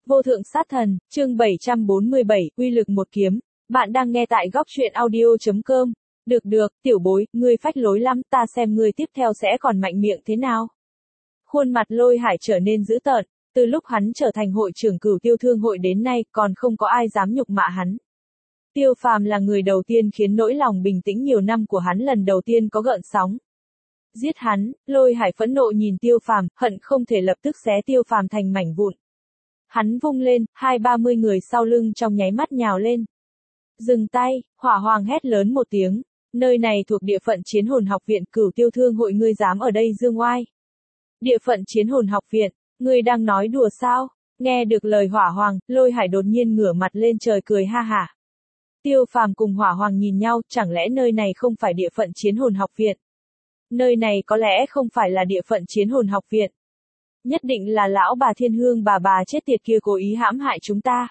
Vô thượng sát thần, chương 747, uy lực một kiếm. Bạn đang nghe tại góc truyện audio.com. Được, tiểu bối, ngươi phách lối lắm, ta xem ngươi tiếp theo sẽ còn mạnh miệng thế nào. Khuôn mặt Lôi Hải trở nên dữ tợn, từ lúc hắn trở thành hội trưởng Cửu Tiêu Thương hội đến nay, còn không có ai dám nhục mạ hắn. Tiêu Phàm là người đầu tiên khiến nỗi lòng bình tĩnh nhiều năm của hắn lần đầu tiên có gợn sóng. Giết hắn, Lôi Hải phẫn nộ nhìn Tiêu Phàm, hận không thể lập tức xé Tiêu Phàm thành mảnh vụn. Hắn vung lên, 20-30 người sau lưng trong nháy mắt nhào lên. Dừng tay, Hỏa Hoàng hét lớn một tiếng. Nơi này thuộc địa phận Chiến Hồn Học Viện, Cửu Tiêu Thương hội, ngươi dám ở đây dương oai. Địa phận Chiến Hồn Học Viện, ngươi đang nói đùa sao? Nghe được lời Hỏa Hoàng, Lôi Hải đột nhiên ngửa mặt lên trời cười ha hả. Tiêu Phàm cùng Hỏa Hoàng nhìn nhau, chẳng lẽ nơi này không phải địa phận Chiến Hồn Học Viện? Nơi này có lẽ không phải là địa phận Chiến Hồn Học Viện. Nhất định là lão bà Thiên Hương bà chết tiệt kia cố ý hãm hại chúng ta.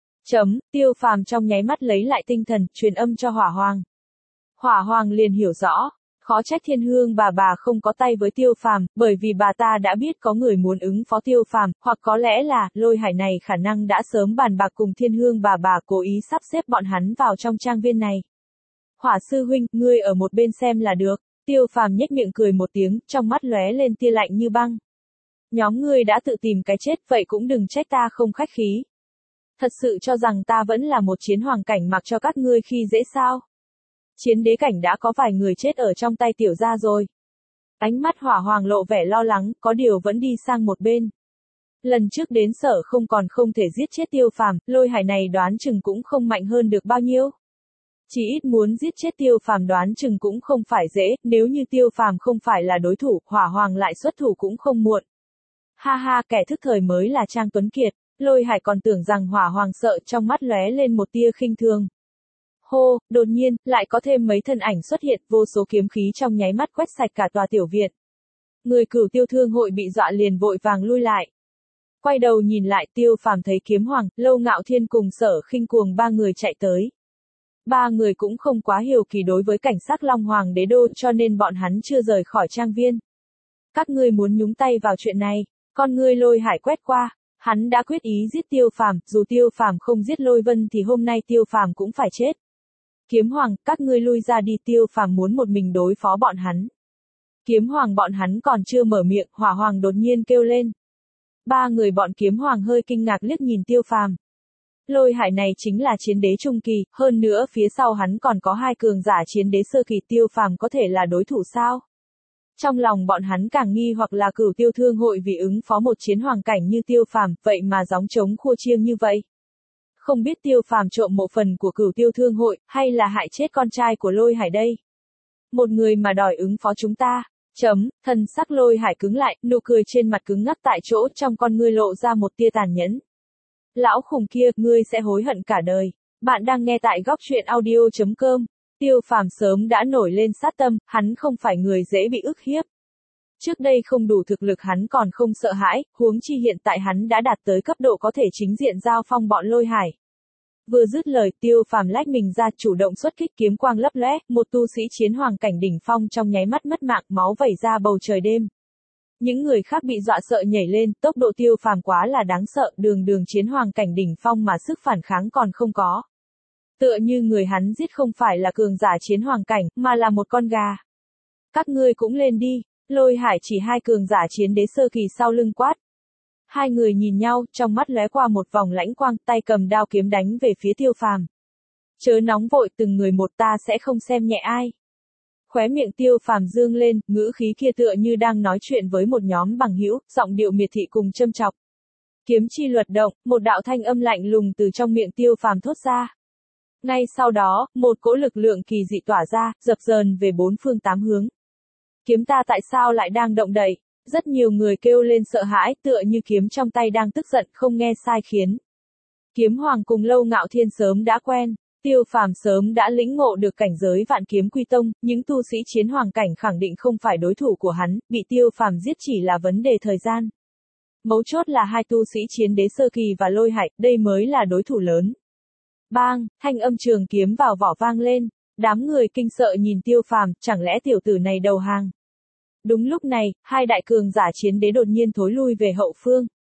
Tiêu Phàm trong nháy mắt lấy lại tinh thần, truyền âm cho Hỏa Hoàng. Hỏa Hoàng liền hiểu rõ, khó trách Thiên Hương bà không có tay với Tiêu Phàm, bởi vì bà ta đã biết có người muốn ứng phó Tiêu Phàm, hoặc có lẽ là, Lôi Hải này khả năng đã sớm bàn bạc cùng Thiên Hương bà cố ý sắp xếp bọn hắn vào trong trang viên này. Hỏa sư huynh, ngươi ở một bên xem là được. Tiêu Phàm nhếch miệng cười một tiếng, trong mắt lóe lên tia lạnh như băng. Nhóm ngươi đã tự tìm cái chết, vậy cũng đừng trách ta không khách khí. Thật sự cho rằng ta vẫn là một chiến hoàng cảnh mặc cho các ngươi khi dễ sao? Chiến đế cảnh đã có vài người chết ở trong tay tiểu gia rồi. Ánh mắt Hỏa Hoàng lộ vẻ lo lắng, có điều vẫn đi sang một bên. Lần trước đến Sở Không còn không thể giết chết Tiêu Phàm, Lôi Hải này đoán chừng cũng không mạnh hơn được bao nhiêu. Chỉ ít muốn giết chết Tiêu Phàm đoán chừng cũng không phải dễ, nếu như Tiêu Phàm không phải là đối thủ, Hỏa Hoàng lại xuất thủ cũng không muộn. Ha ha, kẻ thức thời mới là Trang Tuấn Kiệt. Lôi Hải còn tưởng rằng Hỏa Hoàng sợ, trong mắt lóe lên một tia khinh thường. Hô, đột nhiên, lại có thêm mấy thân ảnh xuất hiện, vô số kiếm khí trong nháy mắt quét sạch cả tòa tiểu viện. Người Cửu Tiêu Thương hội bị dọa liền vội vàng lui lại. Quay đầu nhìn lại, Tiêu Phàm thấy Kiếm Hoàng, Lâu Ngạo Thiên cùng Sở Khinh Cuồng ba người chạy tới. Ba người cũng không quá hiểu kỳ đối với cảnh sắc Long Hoàng đế đô, cho nên bọn hắn chưa rời khỏi trang viên. Các ngươi muốn nhúng tay vào chuyện này? Con ngươi Lôi Hải quét qua, hắn đã quyết ý giết Tiêu Phàm, dù Tiêu Phàm không giết Lôi Vân thì hôm nay Tiêu Phàm cũng phải chết. Kiếm Hoàng, các ngươi lui ra đi, Tiêu Phàm muốn một mình đối phó bọn hắn. Kiếm Hoàng bọn hắn còn chưa mở miệng, Hỏa Hoàng đột nhiên kêu lên. Ba người bọn Kiếm Hoàng hơi kinh ngạc liếc nhìn Tiêu Phàm. Lôi Hải này chính là chiến đế trung kỳ, hơn nữa phía sau hắn còn có hai cường giả chiến đế sơ kỳ, Tiêu Phàm có thể là đối thủ sao? Trong lòng bọn hắn càng nghi hoặc là Cửu Tiêu Thương hội vì ứng phó một chiến hoàng cảnh như Tiêu Phàm, vậy mà gióng trống khua chiêng như vậy. Không biết Tiêu Phàm trộm một phần của Cửu Tiêu Thương hội, hay là hại chết con trai của Lôi Hải đây? Một người mà đòi ứng phó chúng ta. Thân sắc Lôi Hải cứng lại, nụ cười trên mặt cứng ngắc tại chỗ, trong con ngươi lộ ra một tia tàn nhẫn. Lão khủng kia, ngươi sẽ hối hận cả đời. Bạn đang nghe tại góc truyện audio.com. Tiêu Phàm sớm đã nổi lên sát tâm, hắn không phải người dễ bị ức hiếp. Trước đây không đủ thực lực hắn còn không sợ hãi, huống chi hiện tại hắn đã đạt tới cấp độ có thể chính diện giao phong bọn Lôi Hải. Vừa dứt lời, Tiêu Phàm lách mình ra, chủ động xuất kích, kiếm quang lấp lóe, một tu sĩ chiến hoàng cảnh đỉnh phong trong nháy mắt mất mạng, máu vẩy ra bầu trời đêm. Những người khác bị dọa sợ nhảy lên, tốc độ Tiêu Phàm quá là đáng sợ, đường chiến hoàng cảnh đỉnh phong mà sức phản kháng còn không có. Tựa như người hắn giết không phải là cường giả chiến hoàng cảnh, mà là một con gà. Các ngươi cũng lên đi, Lôi Hải chỉ hai cường giả chiến đế sơ kỳ sau lưng quát. Hai người nhìn nhau, trong mắt lóe qua một vòng lãnh quang, tay cầm đao kiếm đánh về phía Tiêu Phàm. Chớ nóng vội, từng người một, ta sẽ không xem nhẹ ai. Khóe miệng Tiêu Phàm dương lên, ngữ khí kia tựa như đang nói chuyện với một nhóm bằng hữu, giọng điệu miệt thị cùng châm chọc. Kiếm chi luật động, một đạo thanh âm lạnh lùng từ trong miệng Tiêu Phàm thốt ra. Ngay sau đó, một cỗ lực lượng kỳ dị tỏa ra, dập dờn về bốn phương tám hướng. Kiếm ta tại sao lại đang động đậy? Rất nhiều người kêu lên sợ hãi, tựa như kiếm trong tay đang tức giận, không nghe sai khiến. Kiếm Hoàng cùng Lâu Ngạo Thiên sớm đã quen, Tiêu Phàm sớm đã lĩnh ngộ được cảnh giới Vạn Kiếm Quy Tông, những tu sĩ chiến hoàng cảnh khẳng định không phải đối thủ của hắn, bị Tiêu Phàm giết chỉ là vấn đề thời gian. Mấu chốt là hai tu sĩ chiến đế sơ kỳ và Lôi Hải, đây mới là đối thủ lớn. Bang, thanh âm trường kiếm vào vỏ vang lên, đám người kinh sợ nhìn Tiêu Phàm, chẳng lẽ tiểu tử này đầu hàng. Đúng lúc này, hai đại cường giả chiến đế đột nhiên thối lui về hậu phương.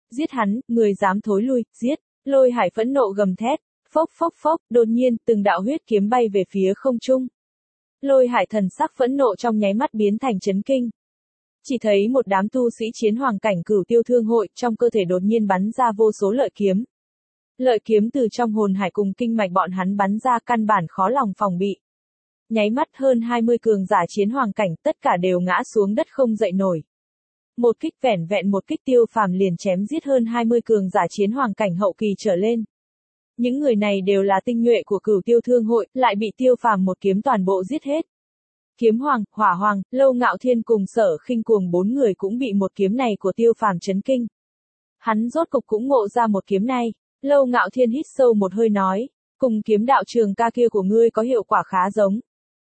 Giết hắn, người dám thối lui, giết. Lôi Hải phẫn nộ gầm thét. Phốc phốc phốc, đột nhiên, từng đạo huyết kiếm bay về phía không trung. Lôi Hải thần sắc phẫn nộ trong nháy mắt biến thành chấn kinh. Chỉ thấy một đám tu sĩ chiến hoàng cảnh Cửu Tiêu Thương hội trong cơ thể đột nhiên bắn ra vô số lợi kiếm. Lợi kiếm từ trong hồn hải cùng kinh mạch bọn hắn bắn ra căn bản khó lòng phòng bị. Nháy mắt hơn 20 cường giả chiến hoàng cảnh tất cả đều ngã xuống đất không dậy nổi. Một kích vẻn vẹn một kích Tiêu Phàm liền chém giết hơn 20 cường giả chiến hoàng cảnh hậu kỳ trở lên. Những người này đều là tinh nhuệ của Cửu Tiêu Thương hội, lại bị Tiêu Phàm một kiếm toàn bộ giết hết. Kiếm Hoàng, Hỏa Hoàng, Lâu Ngạo Thiên cùng Sở Khinh Cuồng 4 người cũng bị một kiếm này của Tiêu Phàm chấn kinh. Hắn rốt cục cũng ngộ ra một kiếm này. Lâu Ngạo Thiên hít sâu một hơi nói, cùng kiếm đạo trường ca kia của ngươi có hiệu quả khá giống.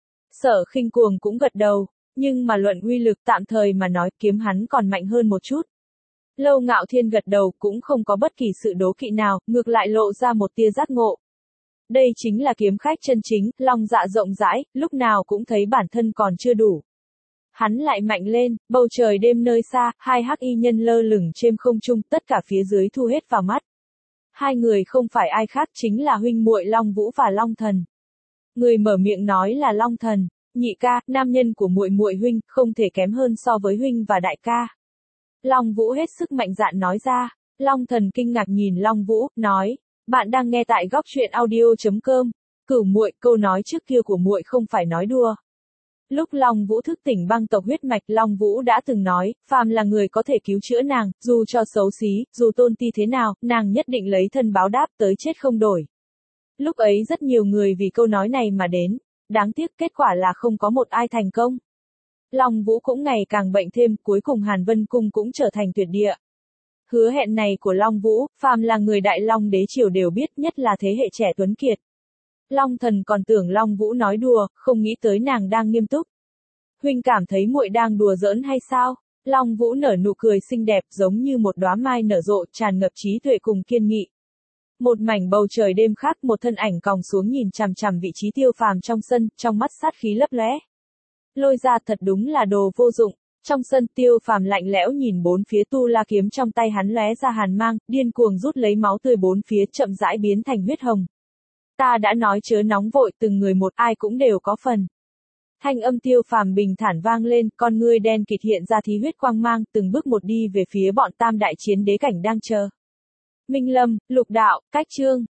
Sở Khinh Cuồng cũng gật đầu, nhưng mà luận uy lực tạm thời mà nói kiếm hắn còn mạnh hơn một chút. Lâu Ngạo Thiên gật đầu cũng không có bất kỳ sự đố kỵ nào, ngược lại lộ ra một tia giác ngộ. Đây chính là kiếm khách chân chính, lòng dạ rộng rãi, lúc nào cũng thấy bản thân còn chưa đủ. Hắn lại mạnh lên, bầu trời đêm nơi xa, hai hắc y nhân lơ lửng trên không trung, tất cả phía dưới thu hết vào mắt. Hai người không phải ai khác chính là huynh muội Long Vũ và Long Thần. Người mở miệng nói là Long Thần, nhị ca, nam nhân của muội muội huynh, không thể kém hơn so với huynh và đại ca. Long Vũ hết sức mạnh dạn nói ra. Long Thần kinh ngạc nhìn Long Vũ, nói, bạn đang nghe tại góc truyện audio.com. Cửu muội, câu nói trước kia của muội không phải nói đùa. Lúc Long Vũ thức tỉnh băng tộc huyết mạch, Long Vũ đã từng nói, phàm là người có thể cứu chữa nàng, dù cho xấu xí, dù tôn ti thế nào, nàng nhất định lấy thân báo đáp tới chết không đổi. Lúc ấy rất nhiều người vì câu nói này mà đến, đáng tiếc kết quả là không có một ai thành công. Long Vũ cũng ngày càng bệnh thêm, cuối cùng Hàn Vân Cung cũng trở thành tuyệt địa. Hứa hẹn này của Long Vũ, phàm là người Đại Long đế triều đều biết, nhất là thế hệ trẻ tuấn kiệt. Long Thần còn tưởng Long Vũ nói đùa, không nghĩ tới nàng đang nghiêm túc. Huynh cảm thấy muội đang đùa giỡn hay sao? Long Vũ nở nụ cười xinh đẹp giống như một đóa mai nở rộ, tràn ngập trí tuệ cùng kiên nghị. Một mảnh bầu trời đêm khác, một thân ảnh còng xuống nhìn chằm chằm vị trí Tiêu Phàm trong sân, trong mắt sát khí lấp lóe. Lôi ra thật đúng là đồ vô dụng. Trong sân Tiêu Phàm lạnh lẽo nhìn bốn phía, tu la kiếm trong tay hắn lóe ra hàn mang, điên cuồng rút lấy máu tươi bốn phía, chậm rãi biến thành huyết hồng. Ta đã nói chớ nóng vội, từng người một ai cũng đều có phần. Thanh âm Tiêu Phàm bình thản vang lên, con ngươi đen kịt hiện ra thí huyết quang mang, từng bước một đi về phía bọn tam đại chiến đế cảnh đang chờ. Minh Lâm, Lục Đạo, Cách Chương.